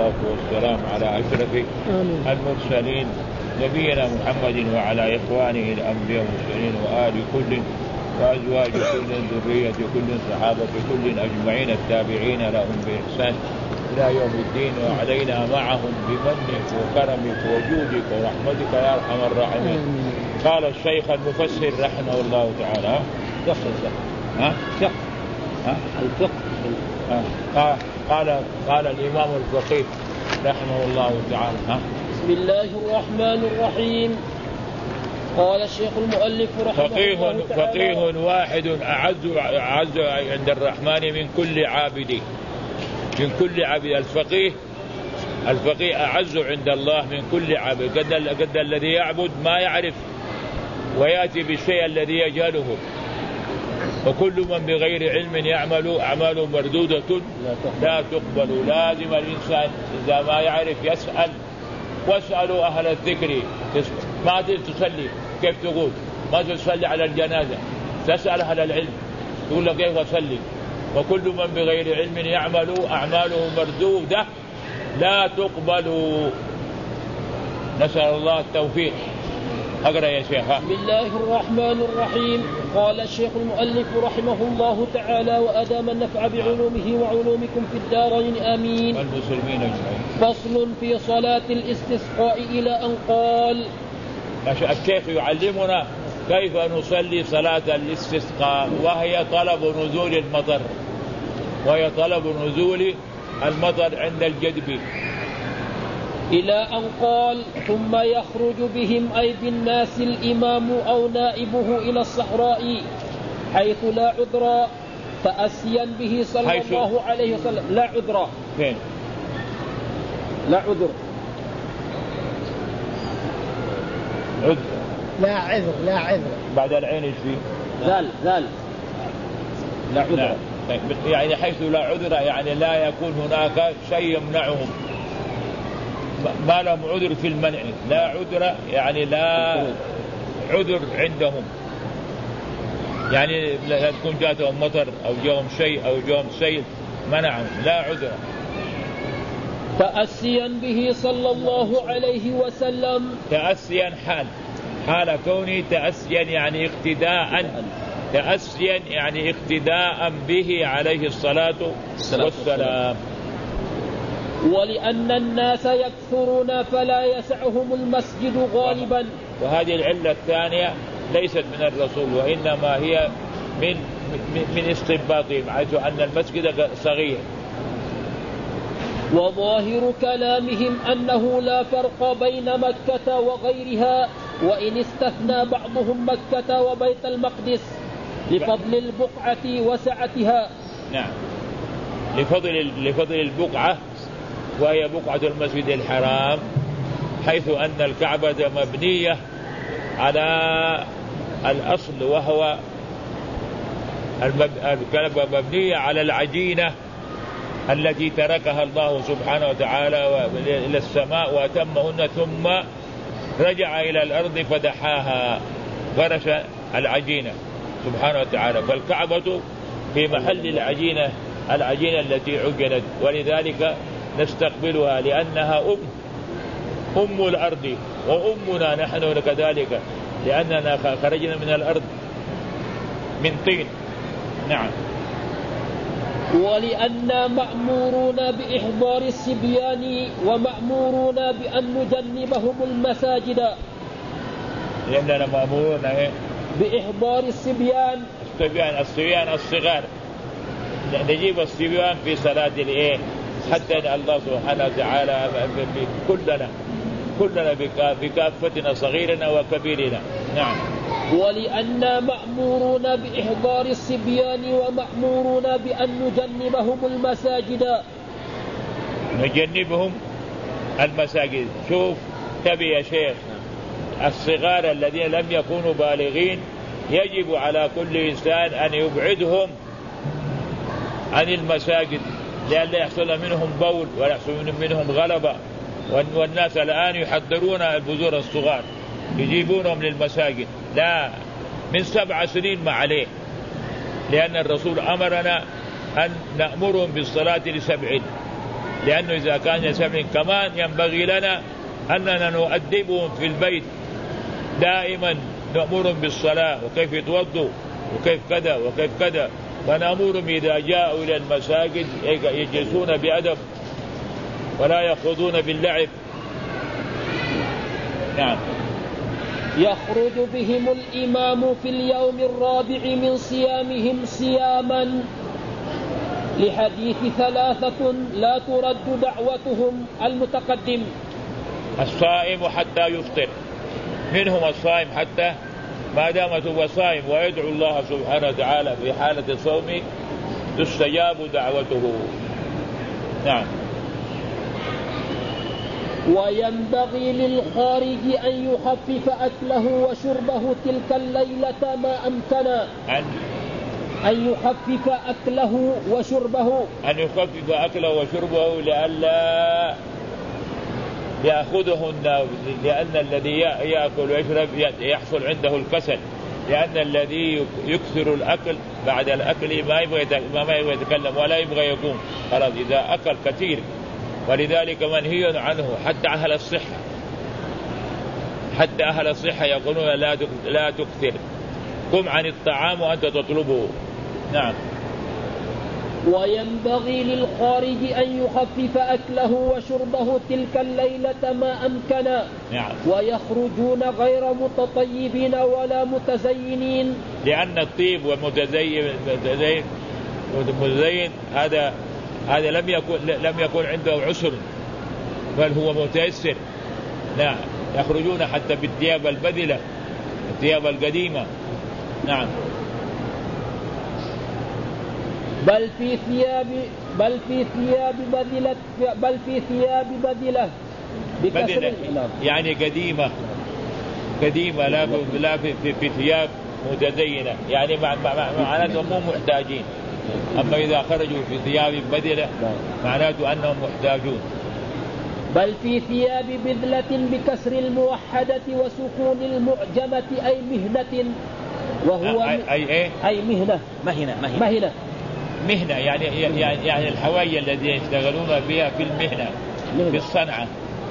والصلاة والسلام على أشرف المرسلين نبينا محمد وعلى إخوانه الأنبياء والمرسلين وآل كل وأزواج كل ذرية كل صحابة كل أجمعين التابعين لهم بإحسان إلى يوم الدين وعلينا معهم بمنك وكرمك وجودك ورحمتك يا أرحم الراحمين. قال الشيخ المفسر رحمه الله تعالى قال الإمام الفقيه رحمه الله تعالى بسم الله الرحمن الرحيم. قال الشيخ المؤلف رحمه الله تعالى فقيه واحد أعز عند الرحمن من كل عابد. الفقيه أعز عند الله من كل عابد. قد الذي يعبد ما يعرف ويأتي بالشيء الذي يجهله، وكل من بغير علم يعمل أعمال مردودة لا تقبل. لازم الإنسان إذا ما يعرف يسأل، واسألوا أهل الذكر. ما تصلي كيف تقول؟ ما تصلي على الجنازة، تسأل أهل العلم تقول له كيف أصلي. وكل من بغير علم يعمل أعماله مردودة لا تقبل. نسأل الله التوفيق. أقرأ يا شيخ. بسم الله الرحمن الرحيم. قال الشيخ المؤلف رحمه الله تعالى وأدام النفع بعلومه وعلومكم في الدارين آمين. والمسلمين أجمعين. فصل في صلاة الاستسقاء إلى أن قال. الشيخ يعلمنا كيف نصلي صلاة الاستسقاء، وهي طلب نزول المطر عند الجدب. إلى أن قال ثم يخرج بهم أي بالناس الإمام أو نائبه إلى الصحراء حيث لا عذر تأسيا به صلى الله عليه وسلم. لا عذر فين؟ لا عذر لا عذر بعد العين ايش فيه؟ ذال لا عذر. يعني حيث لا عذر يعني لا يكون هناك شيء يمنعهم، ما لهم عذر في المنع. لا عذر يعني لا عذر عندهم، يعني لا تكون جاتهم مطر أو جاهم شيء أو جاهم سيل منعهم. لا عذر. تأسيا به صلى الله عليه وسلم. تأسيا حال كوني تأسيا يعني اقتداء به عليه الصلاة والسلام. ولأن الناس يكثرون فلا يسعهم المسجد غالبا. وهذه العلة الثانية ليست من الرسول، وإنما هي من استنباطهم، حيث أن المسجد صغير. وظاهر كلامهم أنه لا فرق بين مكة وغيرها، وإن استثنى بعضهم مكة وبيت المقدس لفضل البقعة وسعتها. نعم، لفضل البقعة، وهي بقعة المسجد الحرام، حيث أن الكعبة مبنية على الأصل، وهو الكعبة مبنية على العجينة التي تركها الله سبحانه وتعالى إلى السماء وأتمهن، ثم رجع إلى الأرض فدحاها، فرش العجينة سبحانه وتعالى. فالكعبة في محل العجينة التي عجنت، ولذلك نستقبلها لأنها أم الأرض وأمنا نحن كذلك، لأننا خرجنا من الأرض من طين. نعم. ولأننا مأمورون بإحضار الصبيان ومأمورون بأن نجنبهم المساجد. لأننا مأمورون بإحضار الصبيان الصغار، نجيب الصبيان في صلاة حتى الله سبحانه وتعالى كلنا بكافتنا صغيرنا وكبيرنا. نعم. ولأننا مأمورون بإحضار الصبيان ومأمورون بأن نجنبهم المساجد. شوف تبي يا شيخ، الصغار الذين لم يكونوا بالغين يجب على كل إنسان أن يبعدهم عن المساجد، لأن لا يحصل منهم بول ولا يحصل منهم غلبة. والناس الآن يحضرون البذور الصغار يجيبونهم للمساجد. لا، من 7 سنين ما عليه، لأن الرسول أمرنا أن نأمرهم بالصلاة ل7. لأنه إذا كان يسمع كمان ينبغي لنا أننا نؤدبهم في البيت دائما، نأمرهم بالصلاة وكيف يتوضوا وكيف كذا وكيف كذا، ونأمرهم إذا جاءوا إلى المساجد يجلسون بأدب ولا يخوضون باللعب. نعم. يخرج بهم الإمام في اليوم الرابع من صيامهم صياما، لحديث 3 لا ترد دعوتهم المتقدم. الصائم حتى يفطر، منهم الصائم حتى ما دامت هو صائم ويدعو الله سبحانه وتعالى في حالة الصوم تستجاب دعوته. نعم. وينبغي للخارج أن يخفف أكله وشربه تلك الليلة ما أمكن. أن يخفف أكله وشربه، أن يخفف أكله وشربه لئلا يأخذه النوم، لأن الذي يأكل ويشرب يحصل عنده الكسل، لأن الذي يكثر الأكل بعد الأكل ما يبغى يتكلم ولا يبغى يقوم، خلاص إذا أكل كثير. ولذلك منهي عنه حتى أهل الصحة يقولون لا تكثر، قم عن الطعام وأنت تطلبه. نعم. وينبغي للخارج أن يخفف أكله وشربه تلك الليلة ما أمكن. نعم. ويخرجون غير متطيبين ولا متزينين، لأن الطيب والمتزين هذا لم يكن عنده عسر، بل هو متيسر. نعم. يخرجون حتى بالثياب البذلة، الثياب القديمة. نعم. بل في ثياب بذلة يعني قديمة لا في ثياب متزينة، يعني معناته مو محتاجين. أما إذا خرجوا في ثياب بذلة معناته أنهم محتاجون. بل في ثياب بذلة بكسر الموحدة وسكون المعجمة أي مهنة، وهو أي مهنة يعني الحوايج الذين يشتغلون بها في المهنة في الصنعة.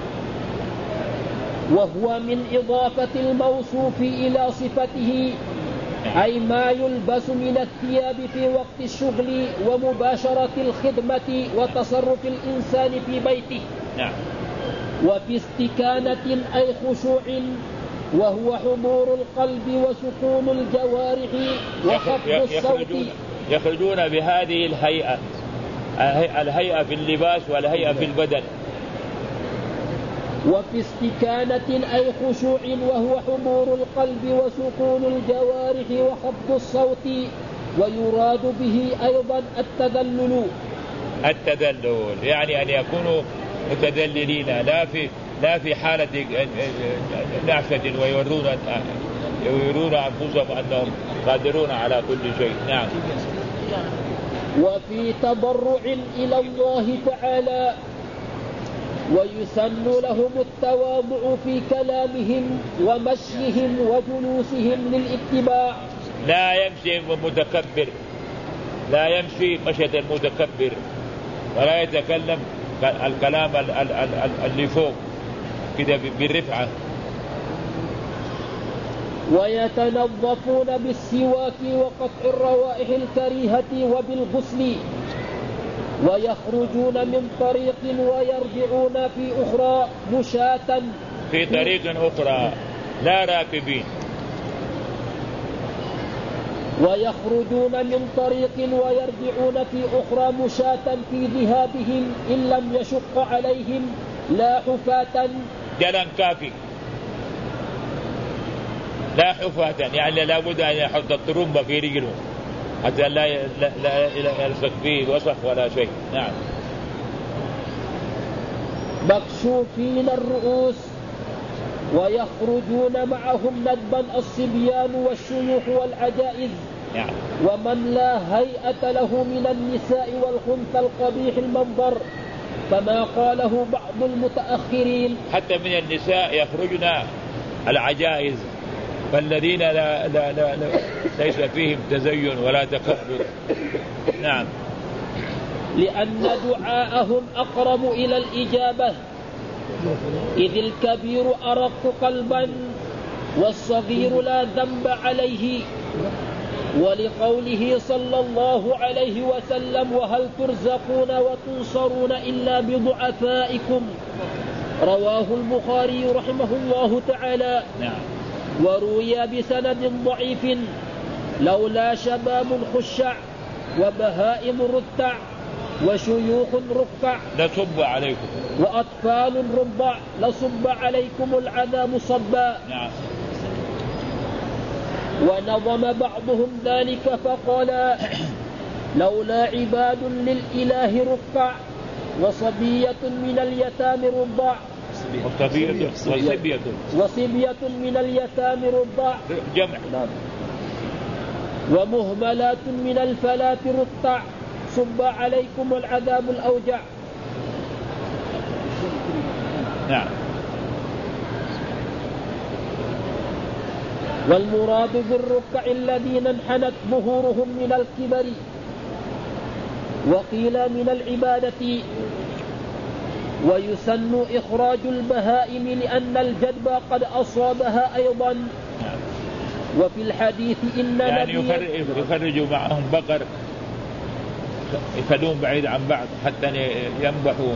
وهو من إضافة الموصوف إلى صفته، أي ما يلبس من الثياب في وقت الشغل ومباشرة الخدمة وتصرف الإنسان في بيته. نعم. وفي استكانة أي خشوع، وهو حضور القلب وسكون الجوارح وخفض الصوت. يخرجون بهذه الهيئة في اللباس والهيئة في البدن. وفي استكانة أي خشوع، وهو حضور القلب وسكون الجوارح وخفض الصوت. ويراد به أيضا التذلل، يعني أن يكونوا متذللين لا في حالة نعشة ويرون أنفسهم أنهم قادرون على كل شيء. نعم. وفي تضرع إلى الله تعالى، ويسن لهم التواضع في كلامهم ومشيهم وجلوسهم للاتباع. لا يمشي مشية المتكبر، ولا يتكلم الكلام اللي فوق كده بالرفعة. ويتنظفون بالسواك وقطع الروائح الكريهة وبالغسل. ويخرجون من طريق ويرجعون في أخرى مشاة، في طريق أخرى لا راكبين. ويخرجون من طريق ويرجعون في أخرى مشاة في ذهابهم إن لم يشق عليهم، لا حفاة. جلا كافي، لا حفاة يعني لا بد أن يحط الطرمبة في رجله حتى لا يلصق فيه وسخ ولا شيء. نعم. مكشوفين الرؤوس. ويخرجون معهم ندبا الصبيان والشيوخ والعجائز. نعم. ومن لا هيئة له من النساء والخنثى القبيح المنظر، كما قاله بعض المتأخرين. حتى من النساء يخرجن العجائز، فالذين ليس فيهم تزين ولا تكبر. نعم. لأن دعاءهم أقرب إلى الإجابة، إذ الكبير أرق قلبا والصغير لا ذنب عليه، ولقوله صلى الله عليه وسلم: وهل ترزقون وتنصرون إلا بضعفائكم، رواه البخاري رحمه الله تعالى. وروي بسند ضعيف: لولا شباب خشع وبهائم رتع وشيوخ ركع لصب عليكم وأطفال رضع لصب عليكم العذاب صبا. ونظم بعضهم ذلك فقال: لولا عباد للإله ركع وصبية من اليتام رضع وصبية من اليتام رضع جمع ومهملات من الفلاة رتع صب عليكم العذاب الأوجع. نعم. والمراد بالركع الذين انحنت ظهورهم من الكبر، وقيل من العبادة. ويسن إخراج البهائم لأن الجدب قد أصابها أيضا. وفي الحديث إن يعني يخرجوا معهم بقر يخلون بعيد عن بعض حتى ينبحوا.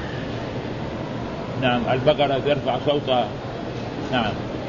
نعم. البقرة ترفع صوتها. نعم.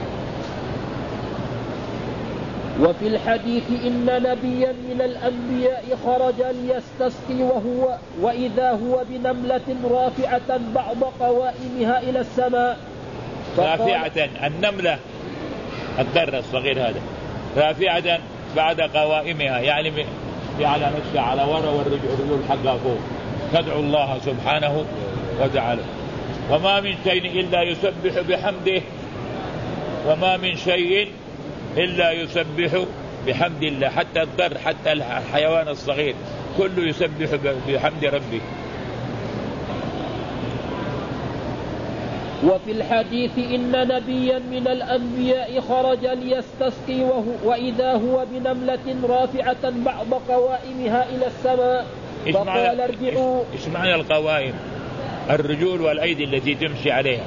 وفي الحديث إن نبيا من الأنبياء خرج ليستسقي وإذا هو بنملة رافعة بعض قوائمها إلى السماء. رافعة النملة الذر الصغير هذا رافعة بعد قوائمها، يعني نفسها على وراء والرجل حقها فوق، تدعو الله سبحانه وتعالى. وما من شيء إلا يسبح بحمده، وما من شيء إلا يسبح بحمد الله، حتى الضر حتى الحيوان الصغير كله يسبح بحمد ربه. وفي الحديث إن نبيا من الأنبياء خرج ليستسقي وإذا هو بنملة رافعة بعض قوائمها إلى السماء فقال: ارجعوا. إيش معنى القوائم؟ الرجول والأيدي التي تمشي عليها.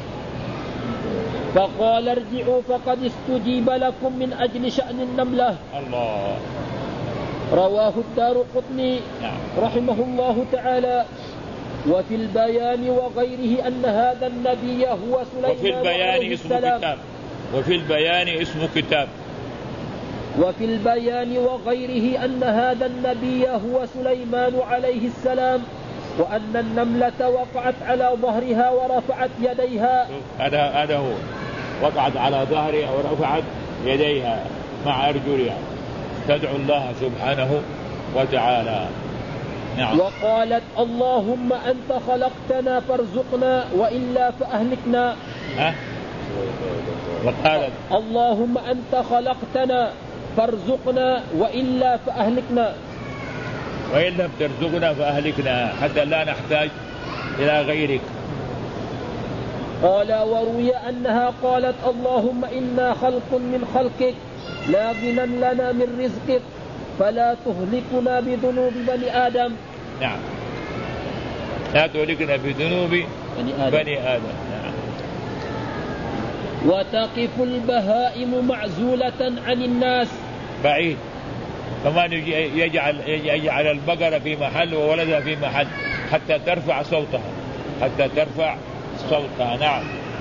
فقال: ارجعوا فقد استجيب لكم من أجل شأن النملة. الله. رواه الدارقطني رحمه الله تعالى. وفي البيان وغيره أن هذا النبي هو سليمان عليه السلام. وفي البيان اسم كتاب. وفي البيان وغيره أن هذا النبي هو سليمان عليه السلام، وأن النملة وقعت على ظهرها ورفعت يديها. هذا هو، وقعت على ظهرها ورفعت يديها مع أرجلها تدعو الله سبحانه وتعالى. نعم. وقالت: اللهم أنت خلقتنا فارزقنا وإلا فأهلكنا. وقالت: اللهم أنت خلقتنا فارزقنا وإلا فأهلكنا. وإن لم ترزقنا فأهلكنا حتى لا نحتاج إلى غيرك. قال: وروي أنها قالت: اللهم إنا خلق من خلقك لا غنى لنا من رزقك فلا تهلكنا بذنوب بني آدم. نعم. لا تهلكنا بذنوب بني آدم. نعم. وتقف البهائم معزولة عن الناس بعيد، فمن يجعل البقرة في محل وولدها في محل حتى ترفع صوتها. نعم.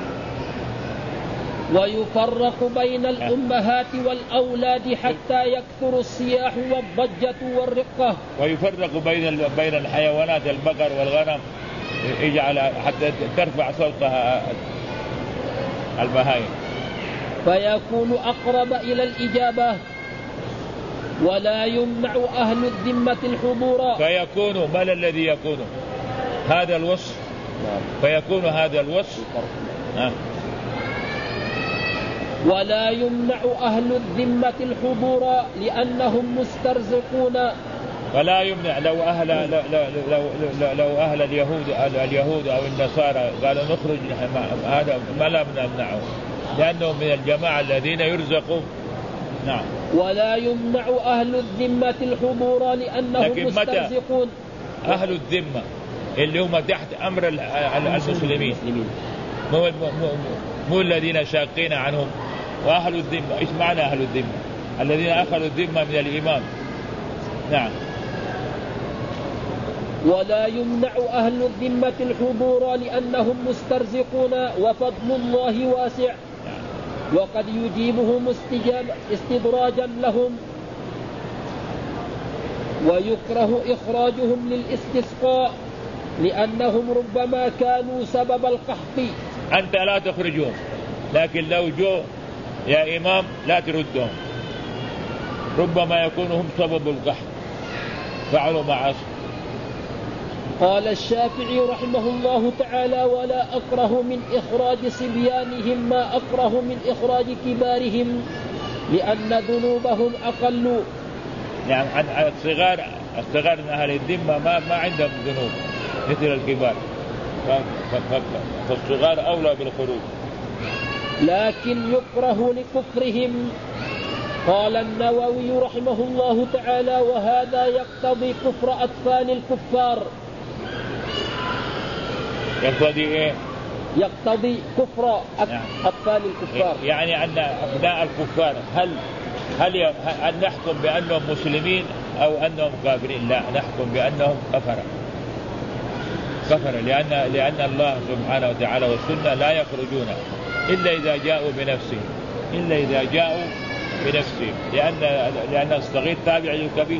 ويفرق بين الأمهات والأولاد حتى يكثر الصياح والضجة والرقة. ويفرق بين الحيوانات البقر والغنم يجعل حتى ترفع صوتها البهائم، فيكون أقرب إلى الإجابة. ولا يمنع أهل الذمة الحضور. فيكون ما الذي يكون هذا الوصف؟ فيكون هذا الوصف. ولا يمنع أهل الذمة الحضور لأنهم مسترزقون. ولا يمنع لو أهل اليهود أو النصارى قالوا نخرج، هذا ما لا نمنعه لأنهم من الجماعة الذين يرزقون. نعم. ولا يمنع أهل الذمة الحضور لأنهم مسترزقون. أهل الذمة اللي هم تحت أمر المسلمين، مو الذين شاقين عنهم. وأهل الذمة إيش معنى أهل الذمة؟ الذين أخذوا الذمة من الإمام. نعم. ولا يمنع أهل الذمة الحضور لأنهم مسترزقون وفضل الله واسع، وقد يجيبهم استدراجا لهم. ويكره إخراجهم للاستسقاء لأنهم ربما كانوا سبب القحط. أنت لا تخرجهم، لكن لو جو يا إمام لا تردهم، ربما يكونوا هم سبب القحط، فعلوا معاصي. قال الشافعي رحمه الله تعالى: ولا أكره من إخراج صبيانهم ما أكره من إخراج كبارهم لأن ذنوبهم أقل. يعني الصغار من أهل الذمة ما عندهم ذنوب مثل الكبار، فالصغار أولى بالخروج. لكن يكره لكفرهم. قال النووي رحمه الله تعالى: وهذا يقتضي كفر أطفال الكفار. يقتضي إيه؟ يقتضي كفر أطفال الكفار. يعني أن أبناء الكفار هل نحكم بأنهم مسلمين أو أنهم كافرين؟ لا، نحكم بأنهم كفر، لأن الله سبحانه وتعالى والسنة لا يخرجون إلا إذا جاءوا بنفسه، لأن الصغير تابع للكبير.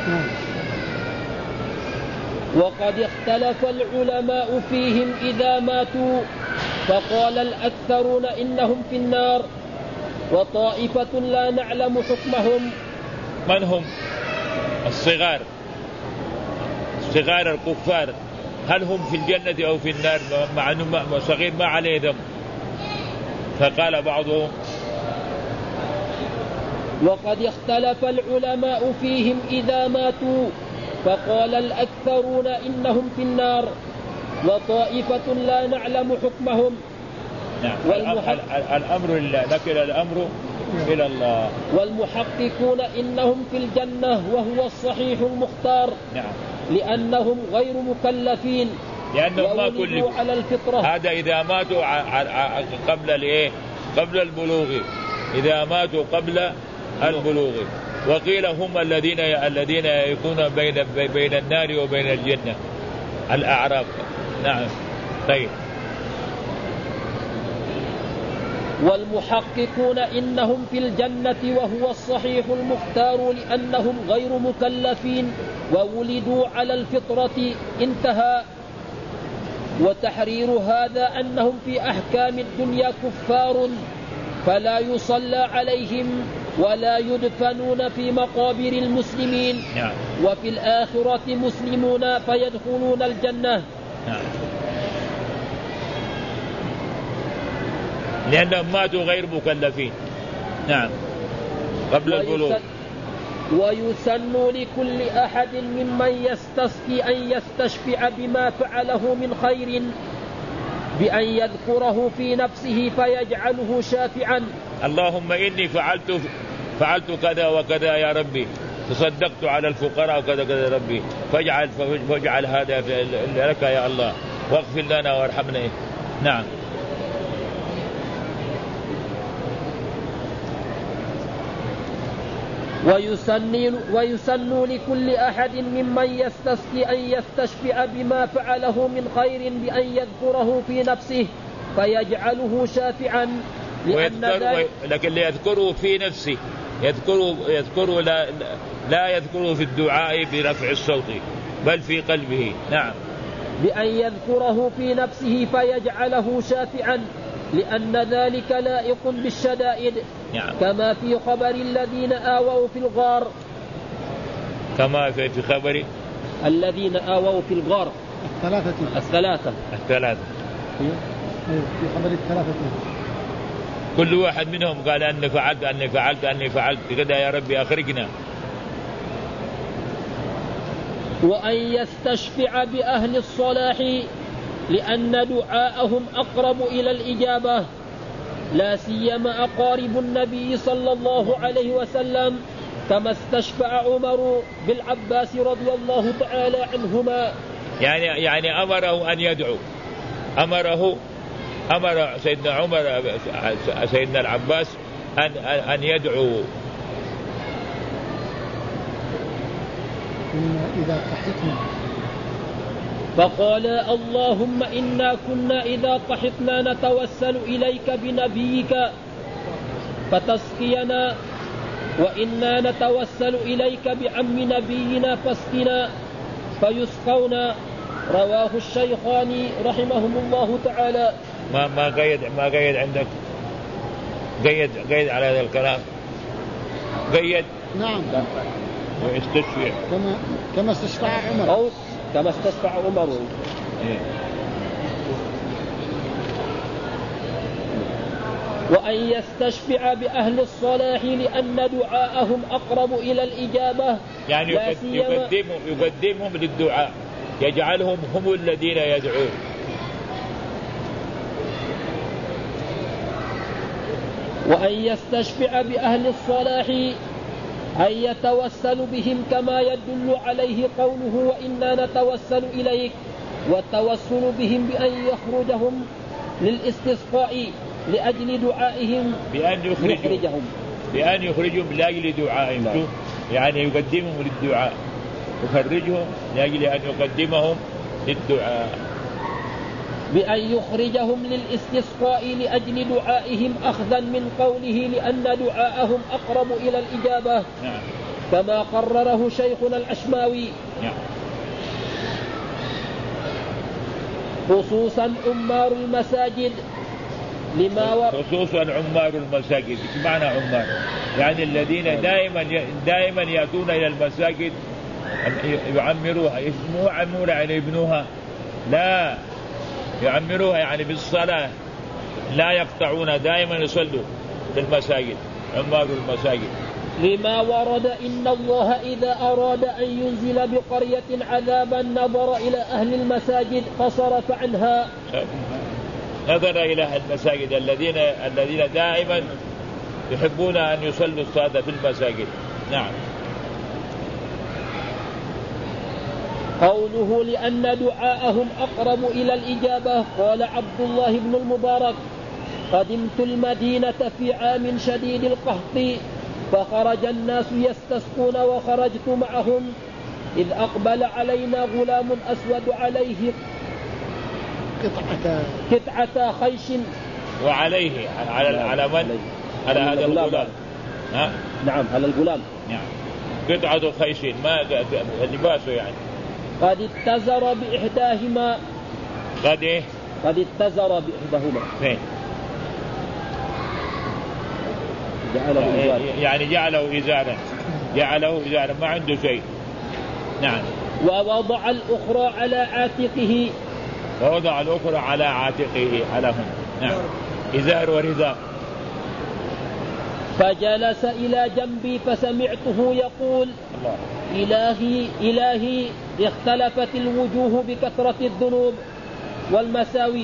وقد اختلف العلماء فيهم إذا ماتوا، فقال الأكثرون إنهم في النار، وطائفة لا نعلم حكمهم. من هم؟ الصغار الكفار، هل هم في الجنة أو في النار؟ مع أنه صغير ما عليه ذنب. فقال بعضهم. وقد اختلف العلماء فيهم إذا ماتوا، فقال الأكثرون إنهم في النار، وطائفة لا نعلم حكمهم. نعم. الأمر لله، لكن الأمر إلى الله. والمحققون إنهم في الجنة وهو الصحيح المختار. نعم. لأنهم غير مكلفين، لأنهم ما كلفوا على الفطرة. هذا إذا ماتوا قبل البلوغ، إذا ماتوا قبل البلوغ. وقيل هم الذين يكونون بين النار وبين الجنة، الأعراب. نعم. طيب. والمحققون إنهم في الجنة وهو الصحيح المختار لأنهم غير مكلفين وولدوا على الفطرة. انتهى. وتحرير هذا أنهم في أحكام الدنيا كفار فلا يصلى عليهم ولا يدفنون في مقابر المسلمين. نعم. وفي الآخرة مسلمون فيدخلون الجنة. نعم. لأنهم ماتوا غير مكلفين. نعم. قبل البلوغ. ويسن لكل أحد ممن يستسقي أن يستشفع بما فعله من خير بأن يذكره في نفسه فيجعله شافعا. اللهم إني فعلت كذا وكذا يا ربي، تصدقت على الفقراء وكذا كذا يا ربي، فاجعل هذا لك يا الله، واغفر لنا وارحمنا. نعم. ويسن لكل أحد ممن يستسقي أن يستشفع بما فعله من خير بأن يذكره في نفسه فيجعله شافعا. لكن ليذكره في نفسه، يذكره لا يذكره في الدعاء برفع الصوت بل في قلبه. نعم. بأن يذكره في نفسه فيجعله شافعا لأن ذلك لائق بالشدائد. نعم. كما في خبر الذين آووا في الغار. كما في خبر الذين آووا في الغار الثلاثة. في خبر الثلاثة كل واحد منهم قال أني فعلت كذا يا ربي أخرجنا. وأن يستشفع بأهل الصلاح لأن دعاءهم أقرب إلى الإجابة، لا سيما أقارب النبي صلى الله عليه وسلم كما استشفع عمر بالعباس رضي الله تعالى عنهما. يعني أمره أن يدعو، أمر سيدنا عمر سيدنا العباس أن يدعو. إذا طحتنا فقال اللهم إنا كنا إذا طحتنا نتوسل إليك بنبيك فتسقينا، وإنا نتوسل إليك بعم نبينا فاسقنا فيسقونا. رواه الشيخان رحمهم الله تعالى. ما قيد عندك، قيد على هذا الكلام، قيد. نعم. ويستشفع كما استشفع عمر، أو كما استشفع عمر. وأن يستشفع بأهل الصلاح لأن دعاءهم أقرب إلى الإجابة، يعني يقدمهم للدعاء، يجعلهم هم الذين يدعون. وأن يستشفع بأهل الصلاح أن يتوسل بهم كما يدل عليه قوله وإنا نتوسل إليك، والتوسل بهم بأن يخرجهم للاستسقاء لأجل دعائهم، بأن يخرجهم لأجل دعائهم. يعني يقدمهم للدعاء، يخرجهم لأجل أن يقدمهم للدعاء، بأن يخرجهم للاستسقاء لأجل دعائهم أخذا من قوله لأن دعاءهم أقرب إلى الإجابة. نعم. كما قرره شيخنا الأشماوي. نعم. خصوصا عمار المساجد خصوصا عمار المساجد. ايش معنى عمار؟ يعني الذين دائما يأتون إلى المساجد يعمروها. مو عمورة يعني يبنوها، لا، يعمروها يعني بالصلاة، لا يقطعون، دائما يصلوا في المساجد، عمار المساجد. لما ورد إن الله إذا أراد أن ينزل بقرية عذابا نظر إلى أهل المساجد فصرف عنها. نظر إلى المساجد الذين دائما يحبون أن يصلوا الصلاة في المساجد. نعم. قوله لأن دعاءهم أقرب إلى الإجابة. قال عبد الله بن المبارك قدمت المدينة في عام شديد القحط فخرج الناس يستسقون وخرجت معهم، إذ أقبل علينا غلام أسود عليه قطعة خيش. وعليه على من؟ على هذا الغلام. نعم، على الغلام. نعم. قطعة خيش، ما لباسه يعني. قد اتزر بإحداهما. قد إيه؟ قد اتزر بإحداهما. فين؟ يعني جعله إزارا، ما عنده شيء. نعم. ووضع الأخرى على عاتقه. على هم. نعم. إزار ورداء. فجلس إلى جنبي فسمعته يقول الله. إلهي اختلفت الوجوه بكثرة الذنوب والمساوي.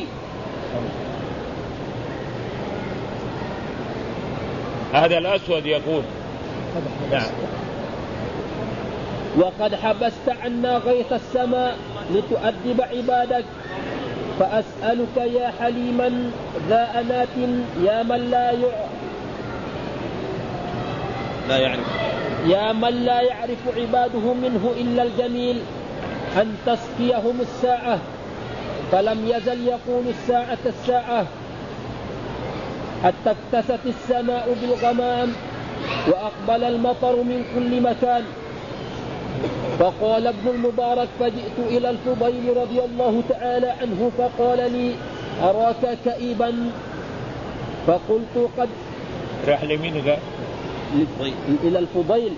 هذا الأسود يقول نعم. وقد حبست عنا غيث السماء لتؤدب عبادك، فأسألك يا حليما ذا أنات يا من لا يعرف عباده منه إلا الجميل أن تسقيهم الساعة. فلم يزل يقول الساعة حتى اكتست السماء بالغمام وأقبل المطر من كل مكان. فقال ابن المبارك فجئت إلى الفضيل رضي الله تعالى عنه فقال لي أراك كئيبا، فقلت قد راح لمين ذا؟ إلى الفضيل.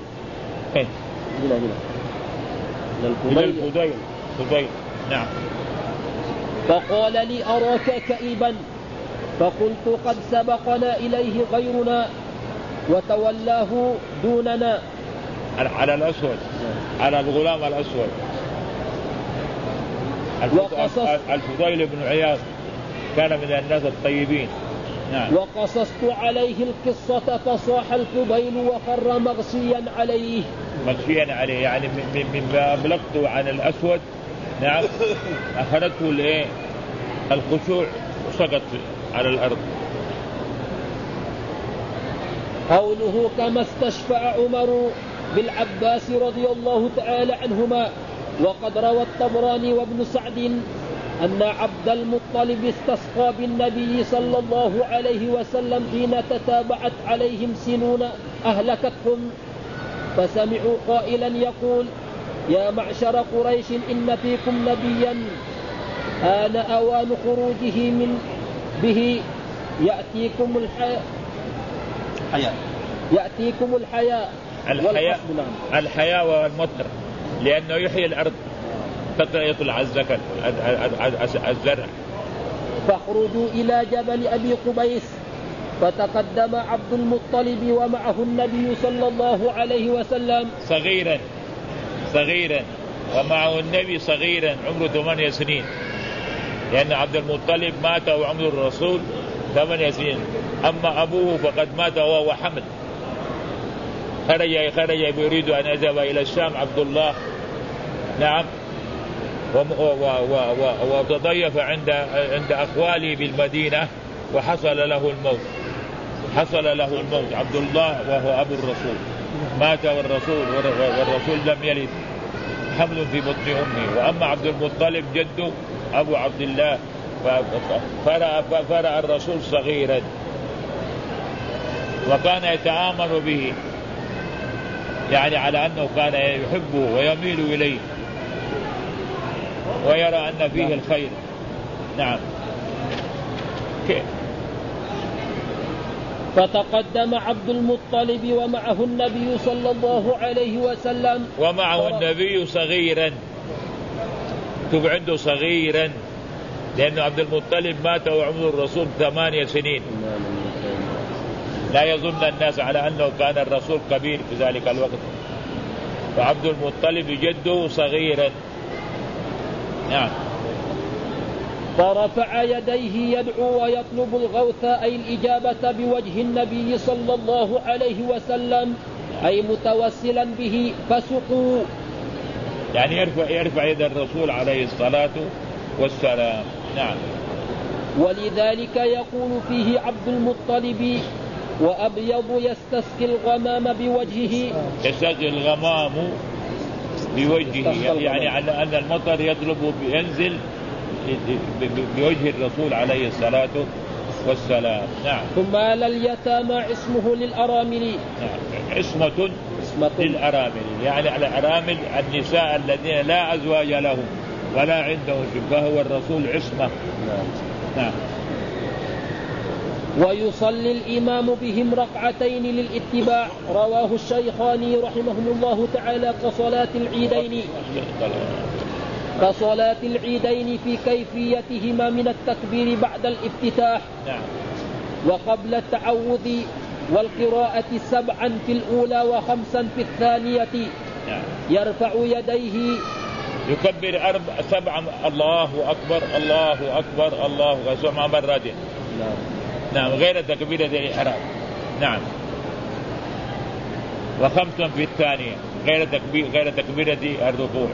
إلى الفضيل. نعم. فقال لي أراك كئيبا، فقلت قد سبقنا إليه غيرنا وتولاه دوننا. على الأسود، على الغلام الأسود. الفضيل بن عياض كان من الناس الطيبين، نعم. وقصصت عليه القصة فصاح الفضيل وخر مغشيا عليه. مغشيا عليه يعني مما أبلغته عن الأسود. نعم. أخذته الإيه الخشوع وسقط على الأرض. قوله كما استشفع عمر بالعباس رضي الله تعالى عنهما. وقد روى الطبراني وابن سعد أن عبد المطلب استسقى بالنبي صلى الله عليه وسلم حين تتابعت عليهم سنون أهلكتهم، فسمعوا قائلا يقول: يا معشر قريش إن فيكم نبيا آن أوان خروجه من به يأتيكم الحياء الحياء والمطر، لأنه يحيي الأرض يطلع الزرع. فاخرجوا إلى جبل أبي قبيس، فتقدم عبد المطلب ومعه النبي صلى الله عليه وسلم صغيرا ومعه النبي صغيرا عمره 8 سنين، لأن عبد المطلب مات وعمر الرسول 8 سنين. أما أبوه فقد مات وهو حمل. خرج يريد أن يذهب إلى الشام عبد الله. نعم. وتضيف عند أخواله بالمدينة وحصل له الموت. عبد الله وهو أبو الرسول مات والرسول لم يلد، حمل في بطن أمه. وأما عبد المطلب جده أبو عبد الله فرأى الرسول صغيرا وكان يتآمر به، يعني على أنه كان يحبه ويميل إليه ويرى أن فيه الخير. نعم. كيف؟ فتقدم عبد المطلب ومعه النبي صلى الله عليه وسلم. ومعه النبي صغيرا، عنده صغيرا، لأن عبد المطلب مات وعمر الرسول 8 سنين. لا يظن الناس على أنه كان الرسول كبير في ذلك الوقت. فعبد المطلب جده صغيرا. نعم. فرفع يديه يدعو ويطلب الغوث أي الإجابة بوجه النبي صلى الله عليه وسلم، أي متوسلا به، فسقوا، يعني يرفع يد الرسول عليه الصلاة والسلام. نعم. ولذلك يقول فيه عبد المطلب: وأبيض يستسقي الغمام بوجهه. يستسقي الغمام بوجهه، يعني على أن المطر يطلب ينزل بوجه الرسول عليه الصلاة والسلام. نعم. ثم آل اليتامى عصمه للأرامل. نعم. عصمة للأرامل، يعني على الأرامل النساء الذين لا أزواج لهم ولا عندهم فهو الرسول عصمة. نعم. ويصلي الإمام بهم ركعتين للاتباع. رواه الشيخاني رحمهم الله تعالى كصلاة العيدين في كيفيتهما من التكبير بعد الافتتاح. نعم. وقبل التعوذ، والقراءة 7 في الأولى و5 في الثانية. نعم. يرفع يديه يكبر 7 الله أكبر الله أكبر الله أكبر 7 مرات. نعم. غير تكبيرة الإحرام. نعم. و5 في الثانية غير تكبيرة الركوع.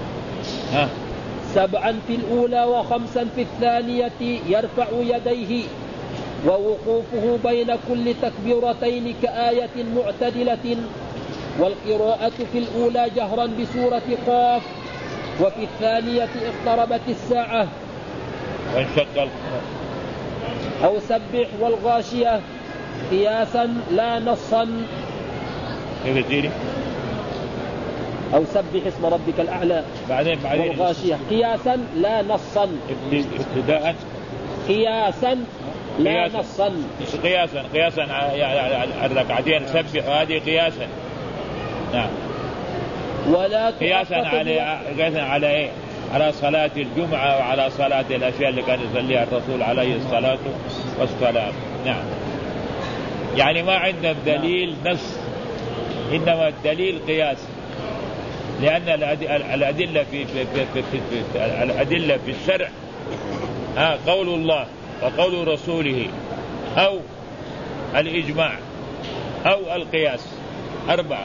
7 في الأولى و5 في الثانية. يرفع يديه، ووقوفه بين كل تكبيرتين كآية معتدلة. والقراءة في الأولى جهرا بسورة قاف، وفي الثانية اقتربت الساعة وانشق القمر أو سبح والغاشية قياسا لا نصا. أو سبح اسم ربك الأعلى بعدين والغاشية قياسا لا نصا. ابتداء قياسا لا نصا. قياسا الركعتين سبح هذه قياسا. نعم. ولا قياسا على ايه؟ على صلاة الجمعة وعلى صلاة الأشياء اللي كان يصليها الرسول عليه الصلاة والسلام. نعم. يعني ما عندنا دليل نص، إنما الدليل قياس، لأن الأدلة في الشرع قول الله وقول رسوله أو الإجماع أو القياس. 4.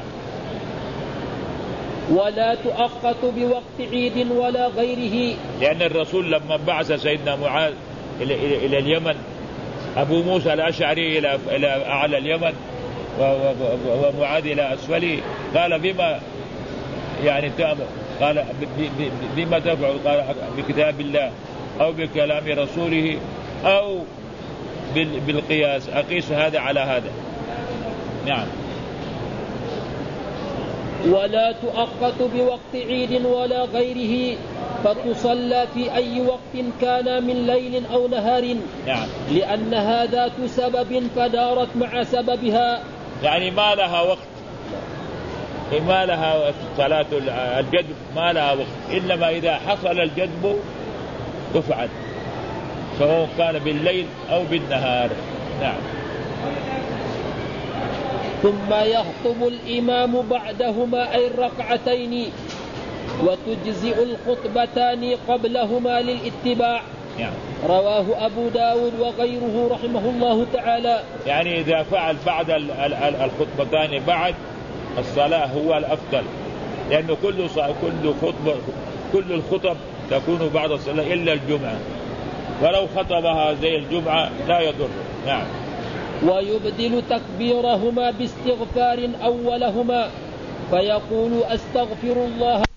ولا تؤقت بوقت عيد ولا غيره، لأن الرسول لما بعث سيدنا معاذ إلى اليمن، أبو موسى الأشعري إلى أعلى اليمن ومعاذ إلى أسفله، قال بما يعني تأمر؟ قال بما تفعل؟ قال بكتاب الله أو بكلام رسوله أو بالقياس، أقيس هذا على هذا. نعم. ولا تؤقت بوقت عيد ولا غيره، فتصلى في أي وقت كان من ليل أو نهار. نعم. لأنها ذات سبب فدارت مع سببها، يعني ما لها وقت، ما لها صلاة الجدب ما لها وقت، إنما إذا حصل الجدب تفعل سواء كان بالليل أو بالنهار. نعم. ثم يخطب الإمام بعدهما أي الركعتين، وتجزئ الخطبتان قبلهما للاتباع. نعم. رواه أبو داود وغيره رحمه الله تعالى. يعني إذا فعل بعد الخطبتان بعد الصلاة هو الأفضل، لأنه كل الخطب تكون بعد الصلاة إلا الجمعة، ولو خطبها زي الجمعة لا يضر. نعم. ويبدل تكبيرهما باستغفار أولهما، فيقول أستغفر الله